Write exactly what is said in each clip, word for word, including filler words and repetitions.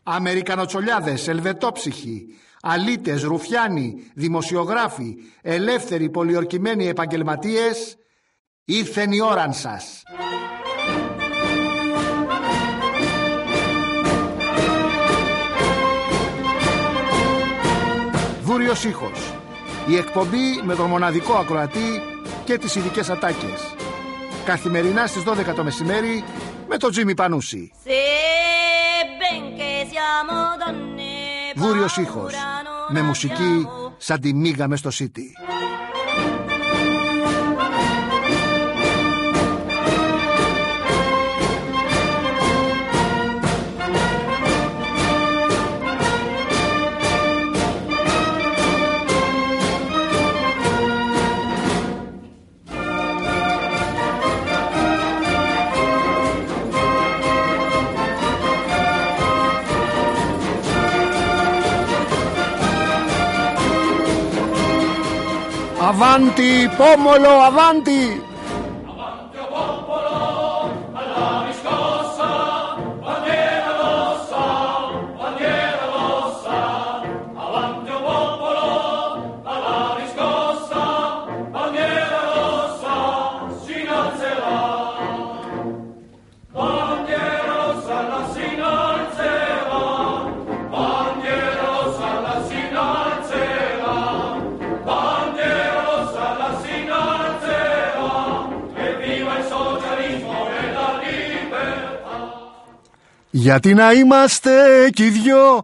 Αμερικανοτσολιάδες, ελβετόψυχοι, αλήτες, ρουφιάνοι, δημοσιογράφοι, ελεύθεροι πολιορκημένοι επαγγελματίες, ήρθεν η ώραν σας. Βούριος ήχος. Η εκπομπή με τον μοναδικό ακροατή και τις ειδικές ατάκες. Καθημερινά στις δώδεκα το μεσημέρι με τον Τζίμι Πανούση. Βούριος ήχος. Με μουσική σαν τη μίγα μες στο Σίτι. Avanti, pomolo, avanti! Avanti, popolo, alla riscossa, bandiera rossa, bandiera rossa. Avanti, popolo, alla riscossa, bandiera rossa, si innalzerà. Bandiera rossa, la si innalzerà. Bandiera rossa, la si innalzerà. Γιατί να είμαστε κι οι δυο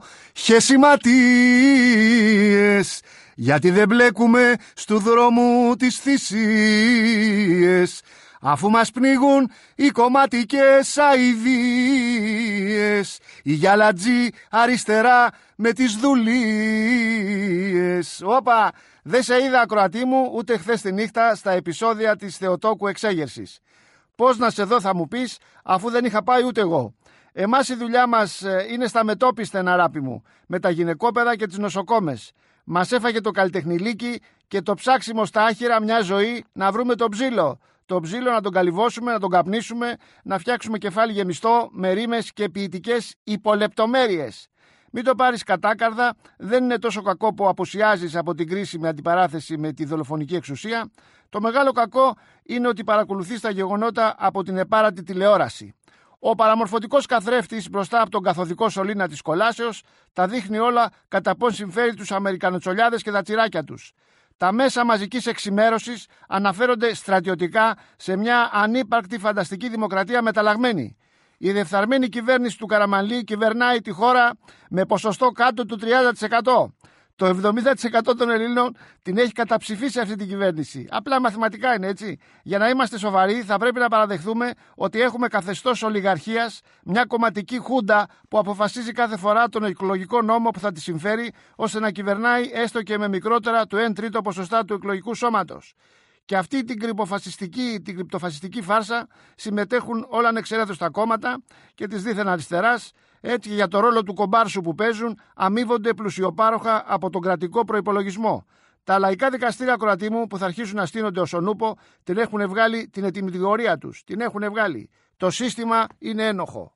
χεσιματίες, γιατί δεν μπλέκουμε στου δρόμου τις θυσίες, αφού μας πνίγουν οι κομματικές αηδίες, οι γιαλατζοί αριστερά με τις δουλίες. Όπα, δεν σε είδα ακροατή μου ούτε χθες τη νύχτα στα επεισόδια της Θεοτόκου εξέγερσης. Πώς να σε δω θα μου πεις, αφού δεν είχα πάει ούτε εγώ. Εμάς η δουλειά μας είναι στα μετόπιστα, αγάπη μου, με τα γυναικόπαιδα και τις νοσοκόμες. Μας έφαγε το καλλιτεχνηλίκι και το ψάξιμο στα άχυρα μια ζωή να βρούμε τον ψήλο. Το ψήλο να τον καλυβώσουμε, να τον καπνίσουμε, να φτιάξουμε κεφάλι γεμιστό με ρήμες και ποιητικές υπολεπτομέρειες. Μην το πάρεις κατάκαρδα, δεν είναι τόσο κακό που απουσιάζεις από την κρίση με αντιπαράθεση με τη δολοφονική εξουσία. Το μεγάλο κακό είναι ότι παρακολουθείς τα γεγονότα από την επάρατη τηλεόραση. Ο παραμορφωτικός καθρέφτης μπροστά από τον καθοδικό σωλήνα της κολάσεως τα δείχνει όλα κατά πώς συμφέρει τους Αμερικανοτσολιάδες και τα τσιράκια τους. Τα μέσα μαζικής εξημέρωσης αναφέρονται στρατιωτικά σε μια ανύπαρκτη φανταστική δημοκρατία μεταλλαγμένη. Η διεφθαρμένη κυβέρνηση του Καραμανλή κυβερνάει τη χώρα με ποσοστό κάτω του τριάντα τοις εκατό. Το εβδομήντα τοις εκατό των Ελλήνων την έχει καταψηφίσει αυτή την κυβέρνηση. Απλά μαθηματικά είναι έτσι. Για να είμαστε σοβαροί, θα πρέπει να παραδεχθούμε ότι έχουμε καθεστώς ολιγαρχίας, μια κομματική χούντα που αποφασίζει κάθε φορά τον εκλογικό νόμο που θα τη συμφέρει, ώστε να κυβερνάει έστω και με μικρότερα του ένα τρίτο ποσοστά του εκλογικού σώματος. Και αυτή την κρυπτοφασιστική, την κρυπτοφασιστική φάρσα συμμετέχουν όλα ανεξαιρέτως τα κόμματα και της δίθεν αριστεράς. Έτσι και για το ρόλο του κομπάρσου που παίζουν αμείβονται πλουσιοπάροχα από τον κρατικό προϋπολογισμό. Τα λαϊκά δικαστήρια, ακροατή μου, που θα αρχίσουν να στείνονται ως ο νούπο, την έχουν βγάλει την ετοιμιγορία τους. Την έχουν βγάλει. Το σύστημα είναι ένοχο.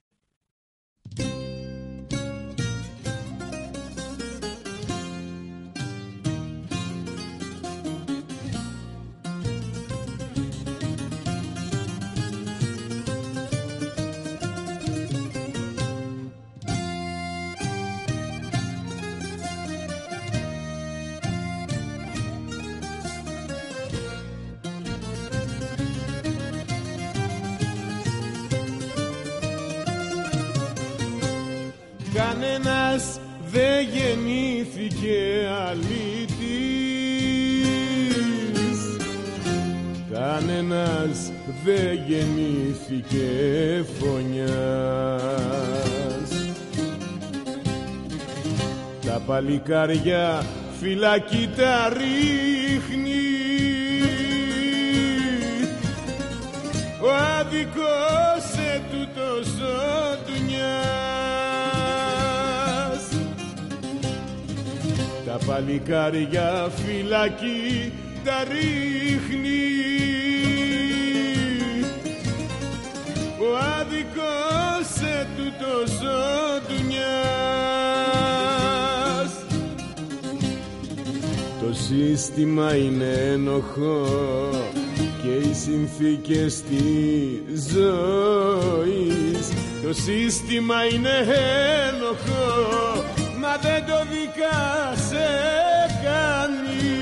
Κανένας δεν γεννήθηκε αλήτης, κανένας δεν γεννήθηκε φωνιάς. Τα παλικάρια φυλακή τα ρίχνει, ο άδικος σε τούτος ο ντουνιάς. Τα παλικάρια φυλακή τα ρίχνει, ο άδικος σε τούτος ο ντουνιάς. σύστημα είναι ένοχο και οι συνθήκες της ζωής. Το σύστημα είναι ένοχο, μα δεν το δικάσε κανείς.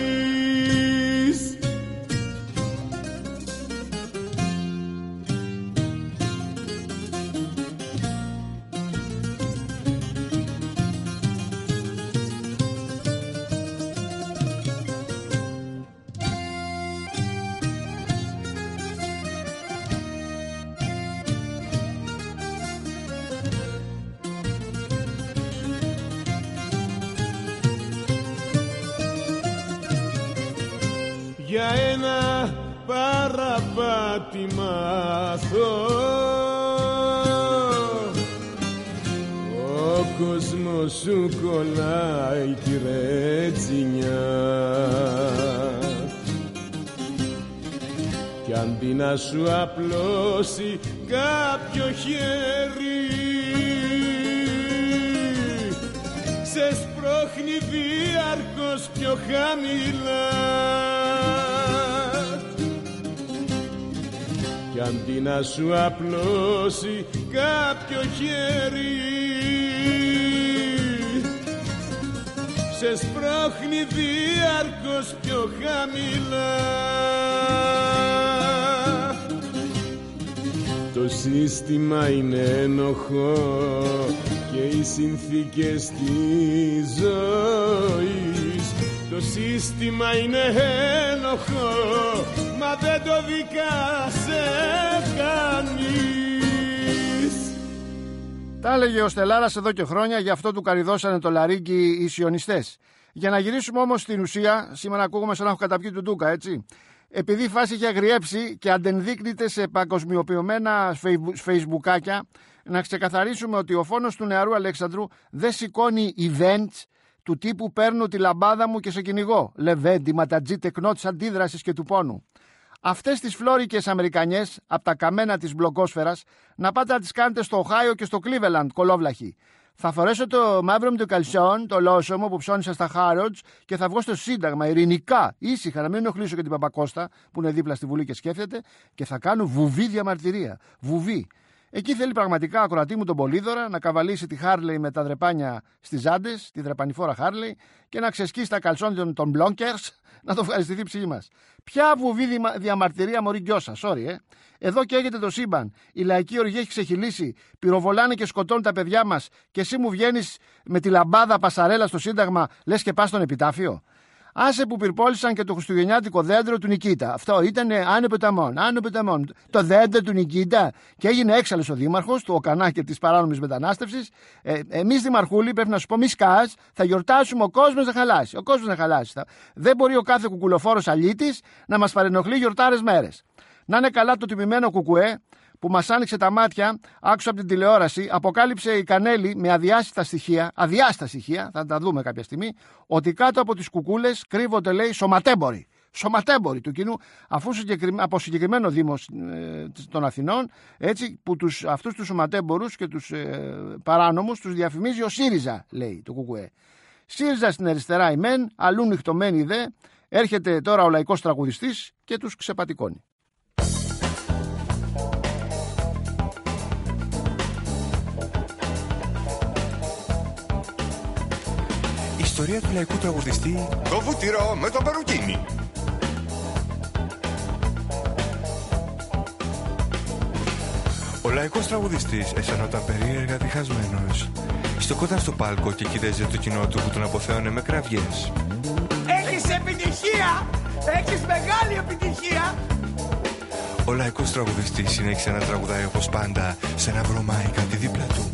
Για ένα παραπάτημα αθώο ο κόσμος σου κολλάει τη ρετσινιά, κι αντί να σου απλώσει κάποιο χέρι σε σπρώχνει διαρκώς πιο χαμηλά, κι αντί να σου απλώσει κάποιο χέρι σε σπρώχνει διαρκώς πιο χαμηλά. Το σύστημα είναι ένοχο και οι συνθήκες της ζωής. Το σύστημα είναι ένοχο, μα δεν το δικάσε κανείς. Τα έλεγε ο Στελάρας εδώ και χρόνια, γι' αυτό του καριδώσανε το λαρίκι οι σιωνιστές. Για να γυρίσουμε όμως στην ουσία, σήμερα ακούγουμε σαν να έχω καταπιεί του Ντούκα, έτσι. Επειδή η φάση είχε αγριέψει και αντενδείκνυται σε παγκοσμιοποιημένα φεϊσμπουκάκια, να ξεκαθαρίσουμε ότι ο φόνος του νεαρού Αλέξανδρου δεν σηκώνει events του τύπου «Παίρνω τη λαμπάδα μου και σε κυνηγώ», λεβέντι, ματατζή, τεκνό της αντίδρασης και του πόνου. Αυτές τις φλόρικες Αμερικανιές από τα καμένα της μπλοκόσφαιρας να πάτε να τις κάνετε στο Οχάιο και στο Cleveland, κολόβλαχοι. Θα φορέσω το μαύρο μου το καλσόν, το λόσο μου που ψώνισα στα Χάροτζ και θα βγω στο Σύνταγμα ειρηνικά, ήσυχα, να μην ενοχλήσω και την Παπακώστα που είναι δίπλα στη Βουλή και σκέφτεται, και θα κάνω βουβή διαμαρτυρία. Βουβή. Εκεί θέλει πραγματικά ακροατή μου τον Πολύδωρα να καβαλήσει τη Χάρλεϊ με τα δρεπάνια στις άντες, τη δρεπανηφόρα Χάρλεϊ, και να ξεσκίσει τα καλσόν των Μπλόγκερς, να το ευχαριστηθεί η ψυχή μας. Ποια βουβή διαμαρτυρία, μωρή γκιόσα, sorry, ε. Εδώ καίγεται το σύμπαν. Η λαϊκή οργή έχει ξεχυλήσει. Πυροβολάνε και σκοτώνουν τα παιδιά μας. Και εσύ μου βγαίνεις με τη λαμπάδα πασαρέλα στο Σύνταγμα, λες και πας στον επιτάφιο. Άσε που πυρπόλησαν και το χριστουγεννιάτικο δέντρο του Νικήτα. Αυτό ήταν άνω ποταμών, άνω ποταμών. Το δέντρο του Νικήτα. Και έγινε έξαλλος ο δήμαρχος του Οκανά και της παράνομης μετανάστευσης. Ε, εμείς δημαρχούλοι, πρέπει να σου πω, μη σκάς, θα γιορτάσουμε, ο κόσμος να χαλάσει. Ο κόσμος να χαλάσει. Δεν μπορεί ο κάθε κουκουλοφόρος αλήτης να μας παρενοχλεί γιορτάρες μέρες. Να είναι καλά το τιμημένο κουκουέ που μας άνοιξε τα μάτια, άκουσα από την τηλεόραση, αποκάλυψε η Κανέλη με αδιάστατα στοιχεία, αδιάστατα στοιχεία, θα τα δούμε κάποια στιγμή, ότι κάτω από τις κουκούλες κρύβονται, λέει, σωματέμποροι. Σωματέμποροι του κοινού, αφού από συγκεκριμένο δήμο ε, των Αθηνών, έτσι, που τους, αυτούς τους σωματέμπορους και τους ε, παράνομους τους διαφημίζει ο ΣΥΡΙΖΑ, λέει το κουκουέ. ΣΥΡΙΖΑ στην αριστερά η μεν, αλλού νυχτωμένη η δε, έρχεται τώρα ο λαϊκός τραγουδιστής και τους ξεπατικώνει. Ιστορία του λαϊκού τραγουδιστή. Το βούτυρο με το περουκίνι. Ο λαϊκός τραγουδιστής αισθανόταν περίεργα διχασμένος. Στεκόταν στο πάλκο και κοίταζε το κοινό του που τον αποθέωνε με κραυγές. Έχεις επιτυχία! Έχεις μεγάλη επιτυχία! Ο λαϊκός τραγουδιστής συνέχισε να τραγουδάει όπως πάντα, σε να βρωμάει κάτι δίπλα του.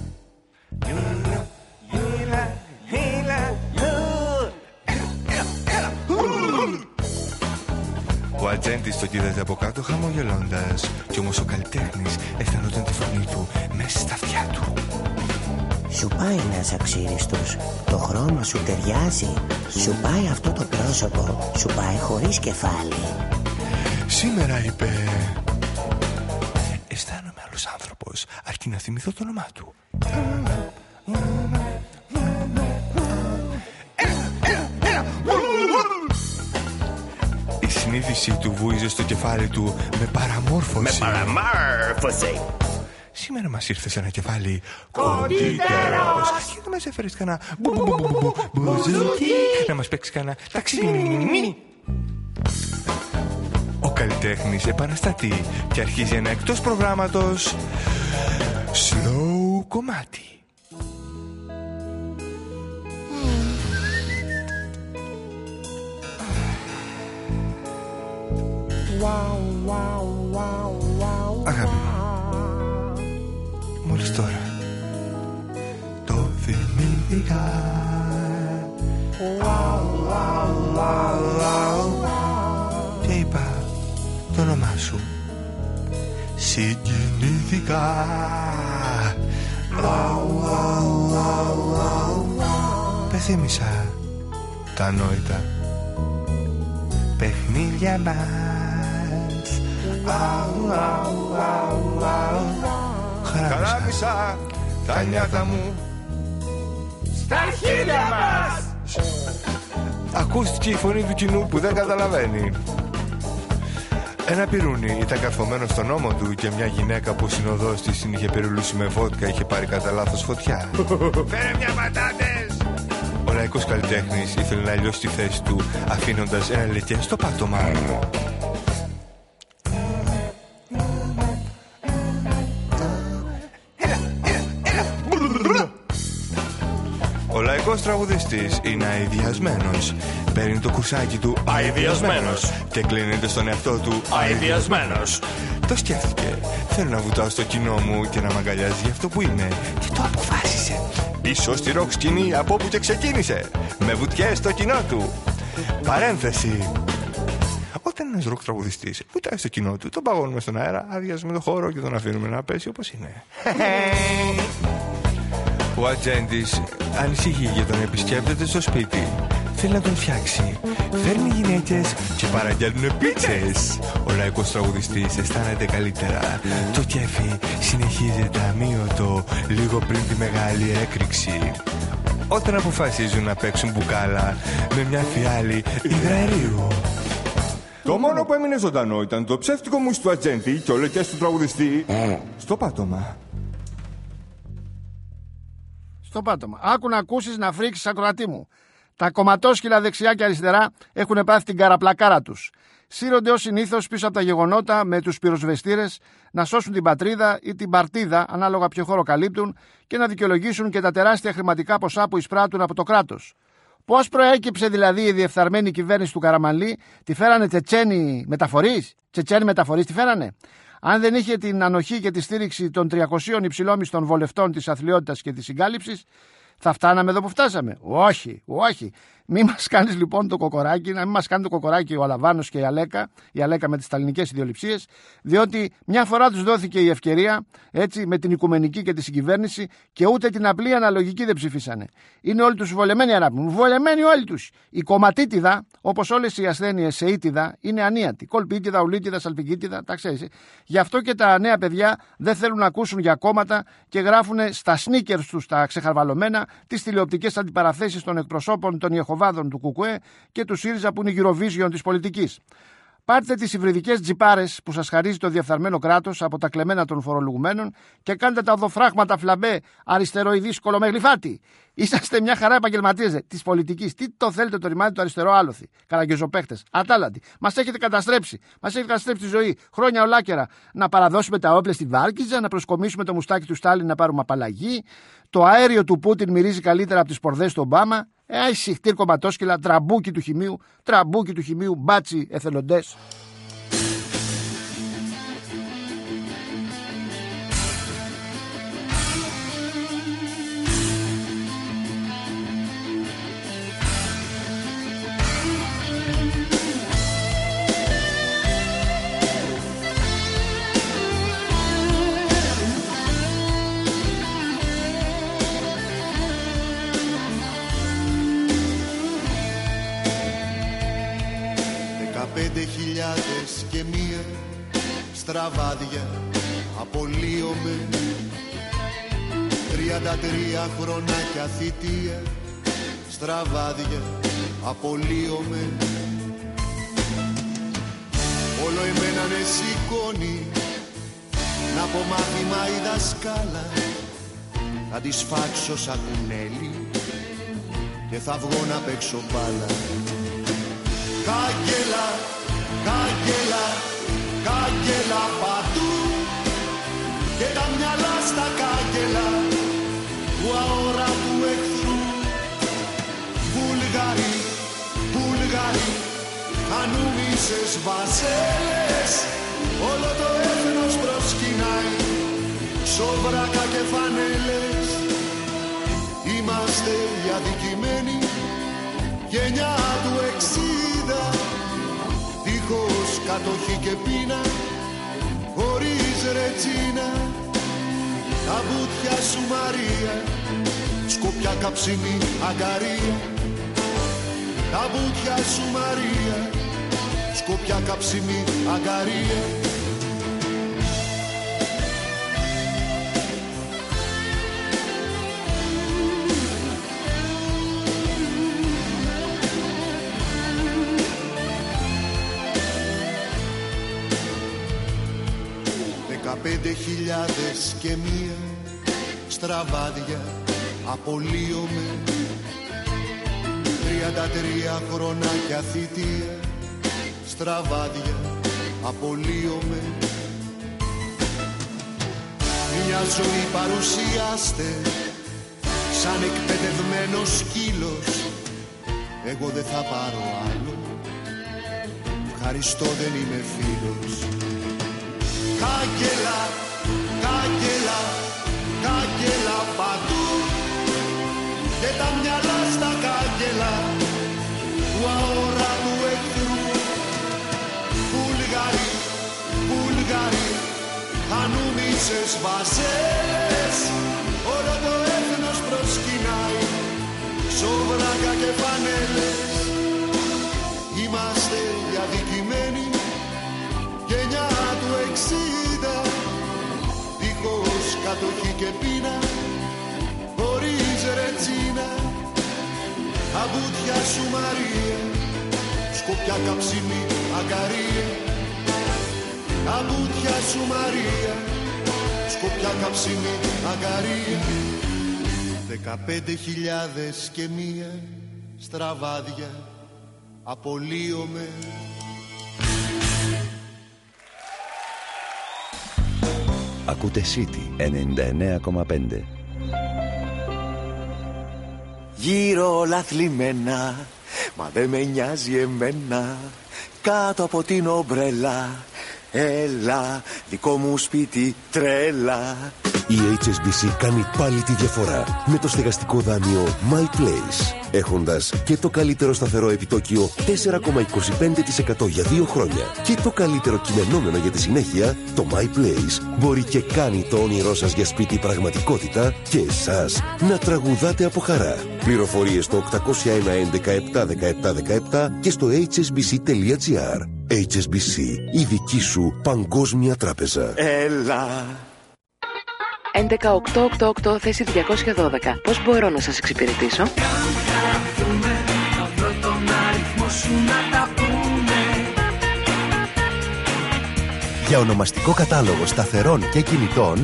Ο ατζέντης τον κοίταζε από κάτω χαμογελώντας, κι όμως ο καλλιτέχνης αισθανόταν τη φωνή του μέσα στα αυτιά του. Σου πάει να είσαι αξίριστος, το χρώμα σου ταιριάζει, σου πάει αυτό το πρόσωπο, σου πάει χωρίς κεφάλι. Σήμερα, είπε, αισθάνομαι άλλος άνθρωπος, αρκεί να θυμηθώ το όνομά του. ανάμνηση του βούιζε στο κεφάλι του με παραμόρφωση. Με παραμόρφωση. Σήμερα μας ήρθε σε ένα κεφάλι κοντύτερος και να μας έφερες κανένα μπουζούκι, να μας παίξει κανένα ταξίνι. Ο καλλιτέχνης επαναστατεί και αρχίζει ένα εκτός προγράμματος slow κομμάτι. Αγάπη μου, μόλις τώρα το θυμήθηκα. Και είπα το όνομά σου. Συγκινήθηκα. Πεθύμησα τα ανόητα παιχνίδια μας. Χαράμισα τα νιάτα μου στα αρχίδια μας. Ακούστηκε η φωνή του κοινού που δεν καταλαβαίνει. Ένα πυρούνι ήταν καρφωμένο στον ώμο του και μια γυναίκα που ο συνοδός της την είχε περιλούσει με βότκα είχε πάρει κατά λάθος φωτιά. Φέρε μια πατάτες. Ο λαϊκός καλλιτέχνης ήθελε να λιώσει τη θέση του αφήνοντας ένα λεκέ στο πάτωμα. Ο λαϊκός τραγουδιστής είναι αηδιασμένος. Παίρνει το κουρσάκι του αηδιασμένος και κλείνεται στον εαυτό του αηδιασμένος. Το σκέφτηκε. Θέλω να βουτάω στο κοινό μου και να μ' αγκαλιάζει για αυτό που είναι. Και το αποφάσισε. Πίσω στη ροκ σκηνή από όπου και ξεκίνησε. Με βουτιές στο κοινό του. Παρένθεση. Όταν ένας ροκ τραγουδιστής βουτάει στο κοινό του, τον παγώνουμε στον αέρα, αδειάζουμε το χώρο και τον αφήνουμε να πέσει όπως είναι. Ο ατζέντης ανησυχεί για τον επισκέπτεται στο σπίτι. Θέλει να τον φτιάξει. Φέρνει γυναίκες και παραγγέλνουν πίτσες. Ο λαϊκός τραγουδιστής αισθάνεται καλύτερα. Το κέφι συνεχίζεται αμύωτο λίγο πριν τη μεγάλη έκρηξη. Όταν αποφασίζουν να παίξουν μπουκάλα με μια φιάλη υδραερίου. Το μόνο που έμεινε ζωντανό ήταν το ψεύτικο μουσ του ατζέντη και ο λεκές του τραγουδιστή στο πάτωμα. Στο πάτωμα. Άκου να ακούσεις να φρίξεις, ακροατή μου. Τα κομματόσκυλα δεξιά και αριστερά έχουν πάθει την καραπλακάρα τους. Σύρονται ως συνήθως πίσω από τα γεγονότα με τους πυροσβεστήρες να σώσουν την πατρίδα ή την παρτίδα, ανάλογα ποιο χώρο καλύπτουν, και να δικαιολογήσουν και τα τεράστια χρηματικά ποσά που εισπράττουν από το κράτος. Πώς προέκυψε δηλαδή η διεφθαρμένη κυβέρνηση του Καραμανλή? Τη φέρανε Τσετσένοι μεταφορείς? Τσετσένοι μεταφορείς τη φέρανε? Αν δεν είχε την ανοχή και τη στήριξη των τριακοσίων υψηλόμισθων βολευτών της αθλιότητας και της συγκάλυψης, θα φτάναμε εδώ που φτάσαμε? Όχι, όχι. Μην μας κάνεις λοιπόν το κοκοράκι, να μην μας κάνει το κοκοράκι ο Αλαβάνος και η Αλέκα, η Αλέκα με τις σταλινικές ιδεολειψίες, διότι μια φορά τους δόθηκε η ευκαιρία, έτσι, με την οικουμενική και τη συγκυβέρνηση, και ούτε την απλή αναλογική δεν ψηφίσανε. Είναι όλοι τους βολεμένοι, αγάπη μου, βολεμένοι όλοι τους. Η κομματίτιδα, όπως όλες οι ασθένειες σε ήτιδα, είναι ανίατη. Κολπίτιδα, ουλίτιδα, σαλπικίτιδα, τα ξέρεις. Γι' αυτό και τα νέα παιδιά δεν θέλουν να ακούσουν για κόμματα και γράφουν στα σνίκερς τους τα ξεχαρβαλωμένα τις τηλεοπτικές αντιπαραθέσεις των εκπροσώπων των Ιεχωβάδων του Κουκουέ και του ΣΥΡΙΖΑ που είναι η Eurovision της πολιτικής. Πάρτε τις υβριδικές τζιπάρες που σας χαρίζει το διεφθαρμένο κράτος από τα κλεμμένα των φορολογουμένων και κάντε τα οδοφράγματα φλαμπέ αριστεροειδείς κολομεγλυφάτη. Είσαστε μια χαρά επαγγελματίες της πολιτικής. Τι το θέλετε το ρημάδι του αριστερό άλοθη? Καραγκεζοπαίχτες, ατάλλαντοι. Μας έχετε καταστρέψει. Μας έχετε καταστρέψει τη ζωή. Χρόνια ολάκερα. Να παραδώσουμε τα όπλα στη Βάρκιζα, να προσκομίσουμε το μουστάκι του Στάλιν να πάρουμε απαλλαγή. Το αέριο του Πούτιν μυρίζει καλύτερα από τις πορδές του Ομπάμα. Ε, αϊσυχτήρ κομματόσκυλα, τραμπούκι του χημείου, τραμπούκι του χημείου, μπάτσι εθελοντές. Πέντε χιλιάδες και μία στραβάδια απολύομαι. Τριάντα τρία χρονάκια θητεία στραβάδια απολύομαι. όλο εμένα με σηκώνει. Να πω μάθημα η δασκάλα, θα τη σφάξω σαν κουνέλι και θα βγω να παίξω μπάλα. Κάγκελα, κάγκελα, κάγκελα παντού και τα μυαλά στα κάγκελα του αόρατου εχθρού. Βουλγαροί, Βουλγαροί, ανούμισες βασέλες, όλο το έθνος προσκυνάει, σοβράκα και φανέλες. Είμαστε οι αδικημένοι, γενιά του εξήντα, δίχως κατοχή και πείνα, χωρίς ρετσίνα. Τα βουτιά σου Μαρία, σκοπιά καψιμή αγκαρία. Τα βουτιά σου Μαρία, σκοπιά καψιμή αγκαρία. Δεκαπέντε χιλιάδες και μία στραβάδια απολύομαι. Τριάντα τρία χρονάκια θητεία, στραβάδια απολύομαι. Μια ζωή παρουσιάστε σαν εκπαιδευμένος σκύλος, εγώ δεν θα πάρω άλλο, ευχαριστώ δεν είμαι φίλος. Κάγκελα, κάγκελα, κάγκελα παντού και τα μυαλά στα κάγκελα του αόρατου εχθρού. Βουλγαροί, Βουλγαροί, ανούμισες βασέλες, όλο το έθνος προσκυνάει, σοβράκα και φανέλες. Είμαστε οι αδικημένοι, γενιά του εξήντα, δίχως κατοχή και πείνα, χωρίς ρετσίνα. Τα βουτιά σου Μαρία, σκοπιά καψιμή αγκαρία. Τα βουτιά σου Μαρία, σκοπιά καψιμή αγκαρία. Δεκαπέντε χιλιάδες και μία στραβάδια απολύομαι. Ακούτε City ενενήντα εννέα κόμμα πέντε. Γύρω όλα θλιμμένα, μα δεν με νοιάζει εμένα. Κάτω από την ομπρέλα, έλα, δικό μου σπίτι τρέλα. Η έιτς ες μπι σι κάνει πάλι τη διαφορά με το στεγαστικό δάνειο My Place. Έχοντας και το καλύτερο σταθερό επιτόκιο τέσσερα κόμμα είκοσι πέντε τοις εκατό για δύο χρόνια και το καλύτερο κειμενόμενο για τη συνέχεια, το My Place μπορεί και κάνει το όνειρό σας για σπίτι πραγματικότητα και εσάς να τραγουδάτε από χαρά. Πληροφορίες στο οκτακόσια ένα έντεκα επτά δεκαεπτά δεκαεπτά και στο έιτς ες μπι σι τελεία τζι άρ. έιτς ες μπι σι, η δική σου παγκόσμια τράπεζα. Έλα. έντεκα οκτώ οκτώ οκτώ θέση διακόσια δώδεκα. Πώς μπορώ να σας εξυπηρετήσω? Για ονομαστικό κατάλογο σταθερών και κινητών,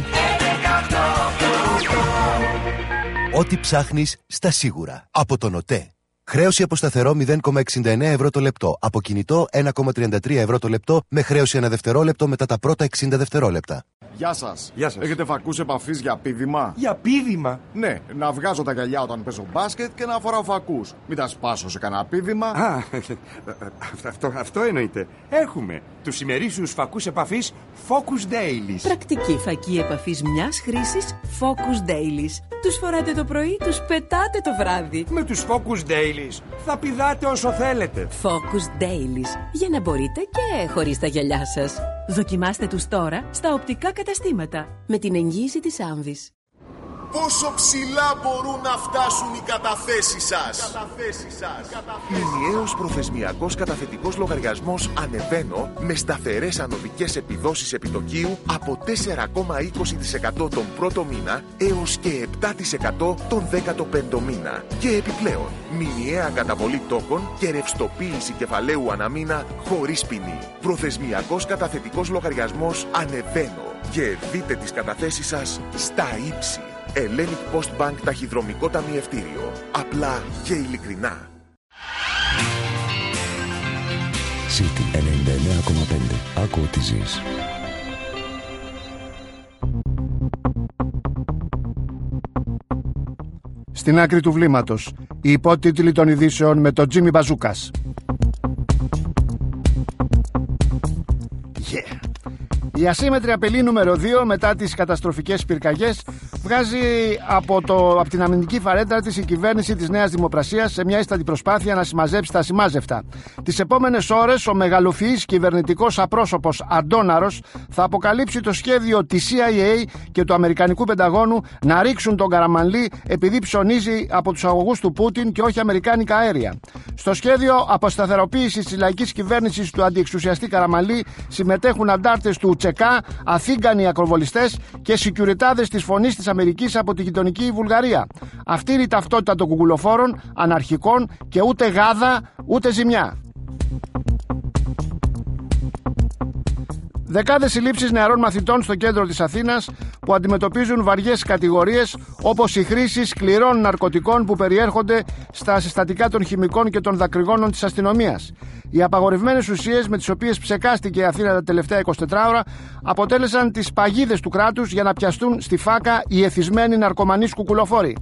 ό,τι ψάχνεις στα σίγουρα. Από τον ΟΤΕ. Χρέωση από σταθερό μηδέν κόμμα εξήντα εννέα ευρώ το λεπτό. Από κινητό ένα κόμμα τριάντα τρία ευρώ το λεπτό με χρέωση ένα δευτερόλεπτο μετά τα πρώτα εξήντα δευτερόλεπτα. Γεια σας. Γεια σας. Έχετε φακούς επαφής για πήδημα? Για πήδημα? Ναι, να βγάζω τα γυαλιά όταν παίζω μπάσκετ και να φοράω φακούς. Μην τα σπάσω σε κανένα πήδημα. Α, αυτό, αυτό εννοείται. Έχουμε τους ημερήσιους φακούς επαφής Focus Dailies. Πρακτική φακή επαφής μιας χρήσης Focus Dailies. Τους φοράτε το πρωί, τους πετάτε το βράδυ. Με τους Focus Dailies θα πηδάτε όσο θέλετε. Focus Dailies, για να μπορείτε και χωρίς τα γυαλιά σας. Δοκιμάστε τους τώρα στα οπτικά καταστήματα με την εγγύηση της Άμβης. Πόσο ψηλά μπορούν να φτάσουν οι καταθέσεις σας? Μηνιαίος προθεσμιακός καταθετικός λογαριασμός Ανεβαίνω με σταθερές ανωδικές επιδόσεις επιτοκίου από τέσσερα κόμμα είκοσι τοις εκατό τον πρώτο μήνα έως και επτά τοις εκατό τον δέκατο πέμπτο μήνα. Και επιπλέον, μηνιαία καταβολή τόκων και ρευστοποίηση κεφαλαίου αναμήνα χωρίς ποινή. Προθεσμιακός καταθετικός λογαριασμός Ανεβαίνω. Και δείτε τις καταθέσεις σας στα ύψη. Hellenic Post Bank ταχυδρομικό ταμιευτήριο. Απλά και ειλικρινά. City ενενήντα εννέα κόμμα πέντε. Άκου ό,τι ζεις. Στην άκρη του βλήματος, οι υπότιτλοι των ειδήσεων με τον Τζίμι Μπαζούκας. Yeah. Η ασύμμετρη απειλή νούμερο δύο μετά τις καταστροφικές πυρκαγιές βγάζει από, το, από την αμυντική φαρέτρα της η κυβέρνηση της Νέας Δημοπρασίας σε μια ίστατη προσπάθεια να συμμαζέψει τα ασημάζευτα. Τις επόμενες ώρες ο μεγαλοφυής κυβερνητικός απρόσωπος Αντώναρος θα αποκαλύψει το σχέδιο της σι άι έι και του Αμερικανικού Πενταγώνου να ρίξουν τον Καραμανλή επειδή ψωνίζει από τους αγωγούς του Πούτιν και όχι αμερικάνικα αέρια. Στο σχέδιο αποσταθεροποίησης της λαϊκής κυβέρνησης του αντιεξουσιαστή Καραμανλή συμμετέχουν αντάρτες του Τσεκά, αθήγανοι ακροβολιστές και σικιουριτάδες της Φωνής της Αμερικής από τη γειτονική Βουλγαρία. Αυτή είναι η ταυτότητα των κουκουλοφόρων, αναρχικών και ούτε γάδα ούτε ζημιά. Δεκάδες συλλήψεις νεαρών μαθητών στο κέντρο της Αθήνας που αντιμετωπίζουν βαριές κατηγορίες όπως η χρήση σκληρών ναρκωτικών που περιέρχονται στα συστατικά των χημικών και των δακρυγόνων της αστυνομίας. Οι απαγορευμένες ουσίες με τις οποίες ψεκάστηκε η Αθήνα τα τελευταία εικοσιτέσσερις ώρα αποτέλεσαν τις παγίδες του κράτους για να πιαστούν στη φάκα οι εθισμένοι ναρκωμανείς κουκουλοφόροι.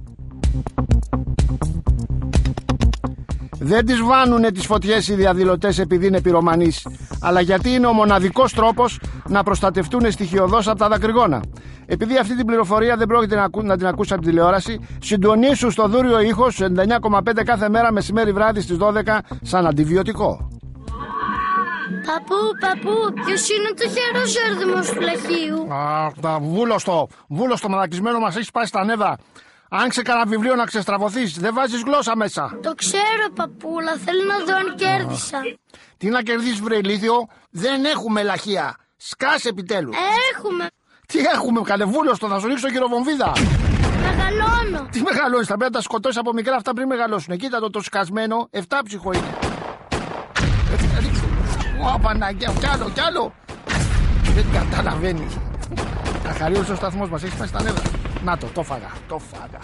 Δεν τις βάνουνε τις φωτιές οι διαδηλωτές επειδή είναι πυρομανείς, αλλά γιατί είναι ο μοναδικός τρόπος να προστατευτούν στοιχειωδώς από τα δακρυγόνα. Επειδή αυτή την πληροφορία δεν πρόκειται να, ακού, να την ακούσει από τη τηλεόραση, συντονίσου στο Δούριο Ήχος ενενήντα εννέα κόμμα πέντε κάθε μέρα μεσημέρι βράδυ στις δώδεκα σαν αντιβιωτικό. Παππού, παππού, ποιος είναι το χερόζερδιμος του λαχείου? Α, βούλωστο, βούλωστο μαλακισμένο μας έχεις πάει στα νεύρα. Άνοιξε κανένα βιβλίο να ξεστραβωθείς, δεν βάζεις γλώσσα μέσα. Το ξέρω παππούλα, θέλω να δω αν κέρδισα. Τι να κερδίσεις βρε ηλίθιο, δεν έχουμε λαχεία. Σκάσε επιτέλους. Έχουμε. Τι έχουμε, καλεβούλωστο, θα σου ρίξω χειροβομβίδα. Μεγαλώνω. Τι μεγαλώνεις, θα πρέπει να τα σκοτώσεις από μικρά αυτά πριν μεγαλώσουν. Κοίτα το το σκασμένο, εφτάψυχο είναι. Έτσι, ρίξω. Ω, Παναγιά, κι άλλο, κι άλλο. Δεν καταλαβαίνεις. Αχαρίως ο σταθμός μας, έχει πάει στα νεύρα. Να το, το φάγα, το φάγα.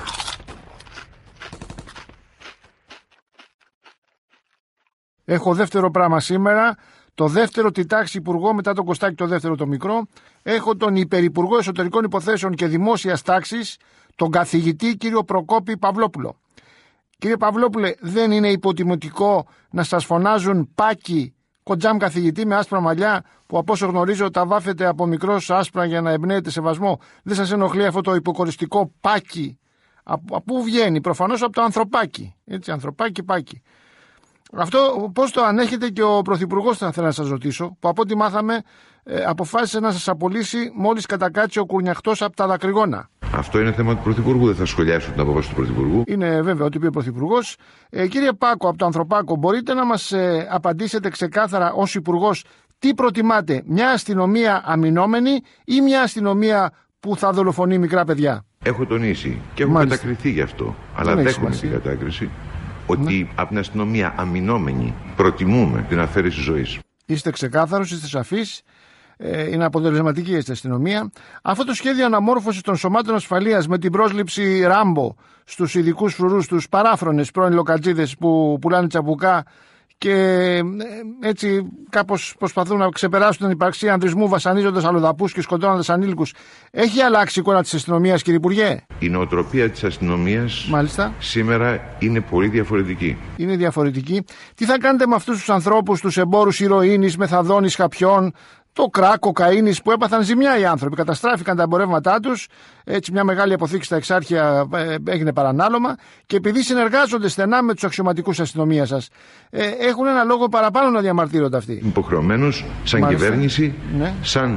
Έχω δεύτερο πράγμα σήμερα. Το δεύτερο τη τάξη υπουργό μετά τον Κωστάκη, το δεύτερο το μικρό. Έχω τον υπερυπουργό εσωτερικών υποθέσεων και δημόσιας τάξης, τον καθηγητή κύριο Προκόπη Παυλόπουλο. Κύριε Παυλόπουλε, δεν είναι υποτιμητικό να σας φωνάζουν Πάκη, κοντζάμ καθηγητή με άσπρα μαλλιά, που από όσο γνωρίζω τα βάφετε από μικρός άσπρα για να εμπνέετε σεβασμό? Δεν σας ενοχλεί αυτό το υποκοριστικό Πάκη? Από πού βγαίνει? Προφανώς από το ανθρωπάκι. Έτσι, ανθρωπάκι, Πάκη. Αυτό πώς το ανέχεται και ο Πρωθυπουργός, θα ήθελα να σας ρωτήσω, που από ό,τι μάθαμε ε, αποφάσισε να σας απολύσει μόλις κατακάτσει ο κουρνιαχτός από τα δακρυγόνα. Αυτό είναι θέμα του Πρωθυπουργού, δεν θα σχολιάσω την απόφαση του Πρωθυπουργού. Είναι βέβαιο ότι είπε ο Πρωθυπουργός. Ε, κύριε Πάκο, από το Ανθρωπάκο, μπορείτε να μας ε, απαντήσετε ξεκάθαρα ως Υπουργός τι προτιμάτε, μια αστυνομία αμυνόμενη ή μια αστυνομία που θα δολοφονεί μικρά παιδιά? Έχω τονίσει και έχω Μάλιστα. κατακριθεί γι' αυτό, αλλά δεν δέχομαι την κατάκριση ότι ναι. από την αστυνομία αμυνόμενη προτιμούμε την αφαίρεση ζωής. Είστε ξεκάθαρος, είστε σαφείς. Είναι αποτελεσματική η αστυνομία. Αυτό το σχέδιο αναμόρφωσης των σωμάτων ασφαλείας με την πρόσληψη Ράμπο στους ειδικούς φρουρούς, τους παράφρονες πρώην λοκατζίδες που πουλάνε τσαμπουκά και έτσι κάπως προσπαθούν να ξεπεράσουν την υπαρξία ανδρισμού βασανίζοντας αλλοδαπούς και σκοτώνοντας ανήλικους, έχει αλλάξει η εικόνα της αστυνομίας, κύριε Υπουργέ? Η νοοτροπία της αστυνομίας Μάλιστα. σήμερα είναι πολύ διαφορετική. Είναι διαφορετική. Τι θα κάνετε με αυτούς τους ανθρώπους, τους εμπόρους ηρωίνης, μεθαδόνης, χαπιών, το κράκ, κοκαίνης, που έπαθαν ζημιά οι άνθρωποι, καταστράφηκαν τα εμπορεύματά τους, έτσι μια μεγάλη αποθήκη στα Εξάρχεια ε, έγινε παρανάλωμα, και επειδή συνεργάζονται στενά με τους αξιωματικούς αστυνομίας σας, ε, έχουν ένα λόγο παραπάνω να διαμαρτύρονται αυτοί. Υποχρεωμένος, σαν Μάλιστα. κυβέρνηση, ναι. σαν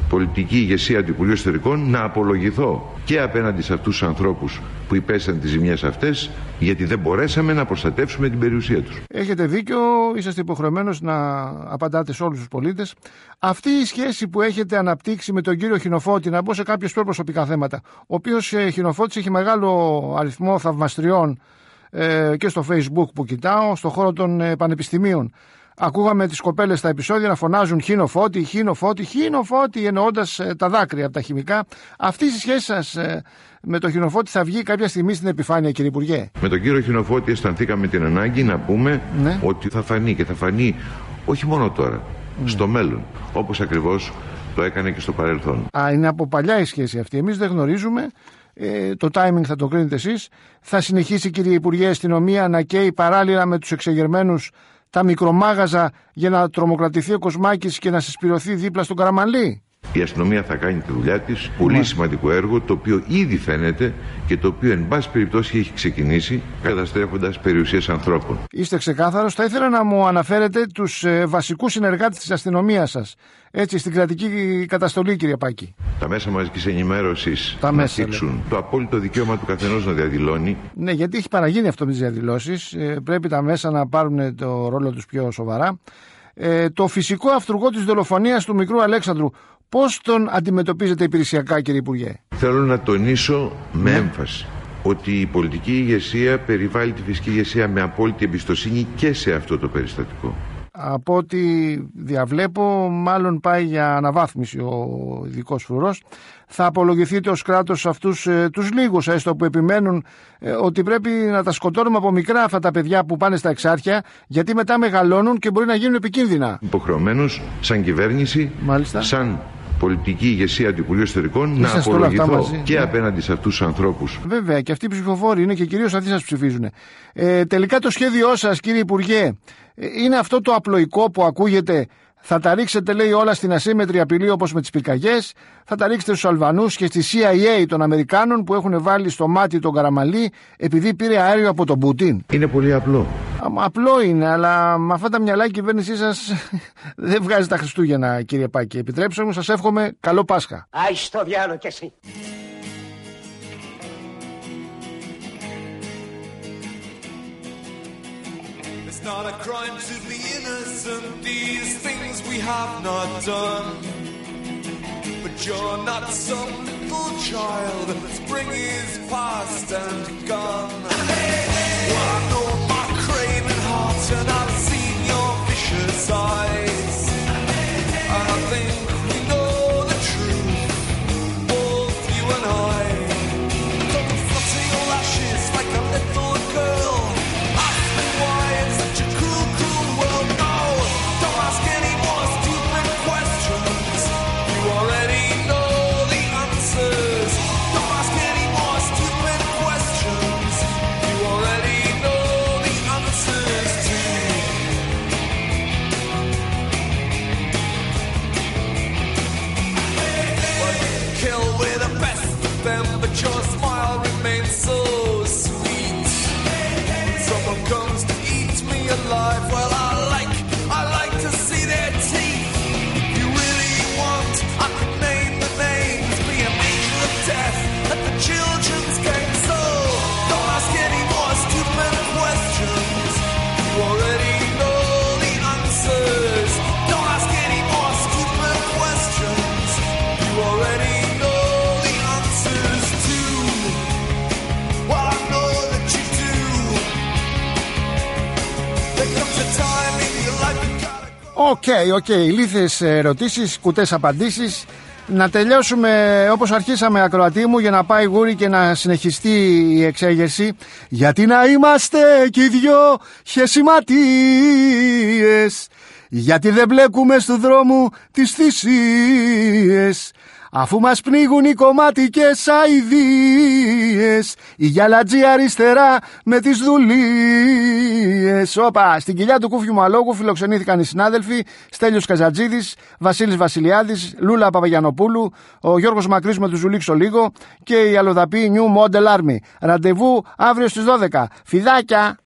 πολιτική ηγεσία του Υπουργείου Εσωτερικών να απολογηθώ και απέναντι σε αυτούς τους ανθρώπους που υπέστησαν τις ζημιές αυτές, γιατί δεν μπορέσαμε να προστατεύσουμε την περιουσία τους. Έχετε δίκιο, είσαστε υποχρεωμένος να απαντάτε σε όλους τους πολίτες. Αυτή η σχέση που έχετε αναπτύξει με τον κύριο Χινοφώτη, να μπω σε κάποιες πιο προσωπικά θέματα, ο οποίος Χινοφώτης έχει μεγάλο αριθμό θαυμαστριών ε, και στο Facebook που κοιτάω, στο χώρο των ε, πανεπιστημίων. Ακούγαμε τις κοπέλες στα επεισόδια να φωνάζουν Χινοφώτη, Χινοφώτη, Χινοφώτη, εννοώντας ε, τα δάκρυα από τα χημικά. Αυτή η σχέση σας ε, με τον Χινοφώτη θα βγει κάποια στιγμή στην επιφάνεια, κύριε Υπουργέ? Με τον κύριο Χινοφώτη αισθανθήκαμε την ανάγκη να πούμε ναι. ότι θα φανεί και θα φανεί όχι μόνο τώρα, ναι. στο μέλλον, όπως ακριβώς το έκανε και στο παρελθόν. Α, είναι από παλιά η σχέση αυτή. Εμείς δεν γνωρίζουμε. Ε, το timing θα το κρίνετε εσείς. Θα συνεχίσει, κύριε Υπουργέ, η αστυνομία να καίει παράλληλα με τους εξεγερμένους τα μικρομάγαζα για να τρομοκρατηθεί ο Κοσμάκης και να συσπηρωθεί δίπλα στον Καραμανλή? Η αστυνομία θα κάνει τη δουλειά της, πολύ σημαντικό έργο, το οποίο ήδη φαίνεται και το οποίο εν πάση περιπτώσει έχει ξεκινήσει, καταστρέφοντας περιουσίες ανθρώπων. Είστε ξεκάθαρος. Θα ήθελα να μου αναφέρετε τους ε, βασικούς συνεργάτες της αστυνομίας σας, έτσι, στην κρατική καταστολή, κύριε Πάκη. Τα μέσα μαζικής ενημέρωσης τα να θίξουν το απόλυτο δικαίωμα του καθενός να διαδηλώνει. Ναι, γιατί έχει παραγίνει αυτό με τις διαδηλώσεις. Ε, πρέπει τα μέσα να πάρουν το ρόλο τους πιο σοβαρά. Ε, το φυσικό αυτούργο της δολοφονίας του μικρού Αλέξανδρου, πώς τον αντιμετωπίζετε υπηρεσιακά, κύριε Υπουργέ? Θέλω να τονίσω με ναι. έμφαση ότι η πολιτική ηγεσία περιβάλλει τη φυσική ηγεσία με απόλυτη εμπιστοσύνη και σε αυτό το περιστατικό. Από ό,τι διαβλέπω, μάλλον πάει για αναβάθμιση ο ειδικός φρουρός. Θα απολογηθείτε ως κράτος αυτούς ε, τους λίγους, έστω που επιμένουν ε, ότι πρέπει να τα σκοτώνουμε από μικρά αυτά τα παιδιά που πάνε στα εξάρχεια, γιατί μετά μεγαλώνουν και μπορεί να γίνουν επικίνδυνα. Υποχρεωμένος, σαν κυβέρνηση, Μάλιστα. σαν πολιτική ηγεσία του Υπουργείου Εσωτερικών, να απολογηθώ και ναι. απέναντι σε αυτούς τους ανθρώπους. Βέβαια, και αυτοί οι ψηφοφόροι είναι και κυρίως αυτοί σας ψηφίζουν. Ε, τελικά το σχέδιό σας, κύριε Υπουργέ, είναι αυτό το απλοϊκό που ακούγεται? Θα τα ρίξετε, λέει, όλα στην ασύμμετρη απειλή όπως με τις πυρκαγιές, θα τα ρίξετε στους Αλβανούς και στη σι άι έι των Αμερικάνων που έχουν βάλει στο μάτι τον Καραμανλή επειδή πήρε αέριο από τον Πούτιν. Είναι πολύ απλό. Α, απλό είναι, αλλά με αυτά τα μυαλά η κυβέρνησή σας δεν βγάζει τα Χριστούγεννα, κύριε Πάκη. Επιτρέψτε μου, σας εύχομαι καλό Πάσχα. Άι στο διάλο κι εσύ. It's not a crime to be innocent, these things we have not done. But you're not some little child, spring is past and gone. Well, I know my craving heart and I've seen your vicious eyes. And I think we know the truth, both you and I. Don't flutter your lashes like a little girl. Ask me why it's such a cruel, cruel world. No, don't ask any more stupid questions. You already know the answers. Don't ask any more stupid questions. You already know the answers to. Well, you kill with the best of them, but your smile remains so sweet. When someone comes to eat me alive, well, I like, I like to see their teeth. If you really want, I could name the names, be an angel of death at the children's game. So don't ask any more stupid questions. You already know the answers. Don't ask any more stupid questions. You already know the answers too. Well, I know that you do. There comes a time in your life you gotta. Οκ, okay, οκ. Okay. Ηλίθιες ερωτήσεις, κουτές απαντήσεις. Να τελειώσουμε όπως αρχίσαμε, ακροατή μου, για να πάει γούρι και να συνεχιστεί η εξέγερση. Γιατί να είμαστε κι οι δυο χεσιματίες, γιατί δεν μπλέκουμε στου δρόμου τις θυσίες, αφού μας πνίγουν οι κομματικές αηδίες, η γιαλατζή αριστερά με τις δουλίες. Όπα, στην κοιλιά του Κούφιου Μαλόγου φιλοξενήθηκαν οι συνάδελφοι Στέλιος Καζατζίδης, Βασίλης Βασιλιάδης, Λούλα Παπαγιανοπούλου, ο Γιώργος Μακρύς με του Ζουλίξο λίγο και η αλλοδαπή New Model Army. Ραντεβού αύριο στις δώδεκα. Φιδάκια!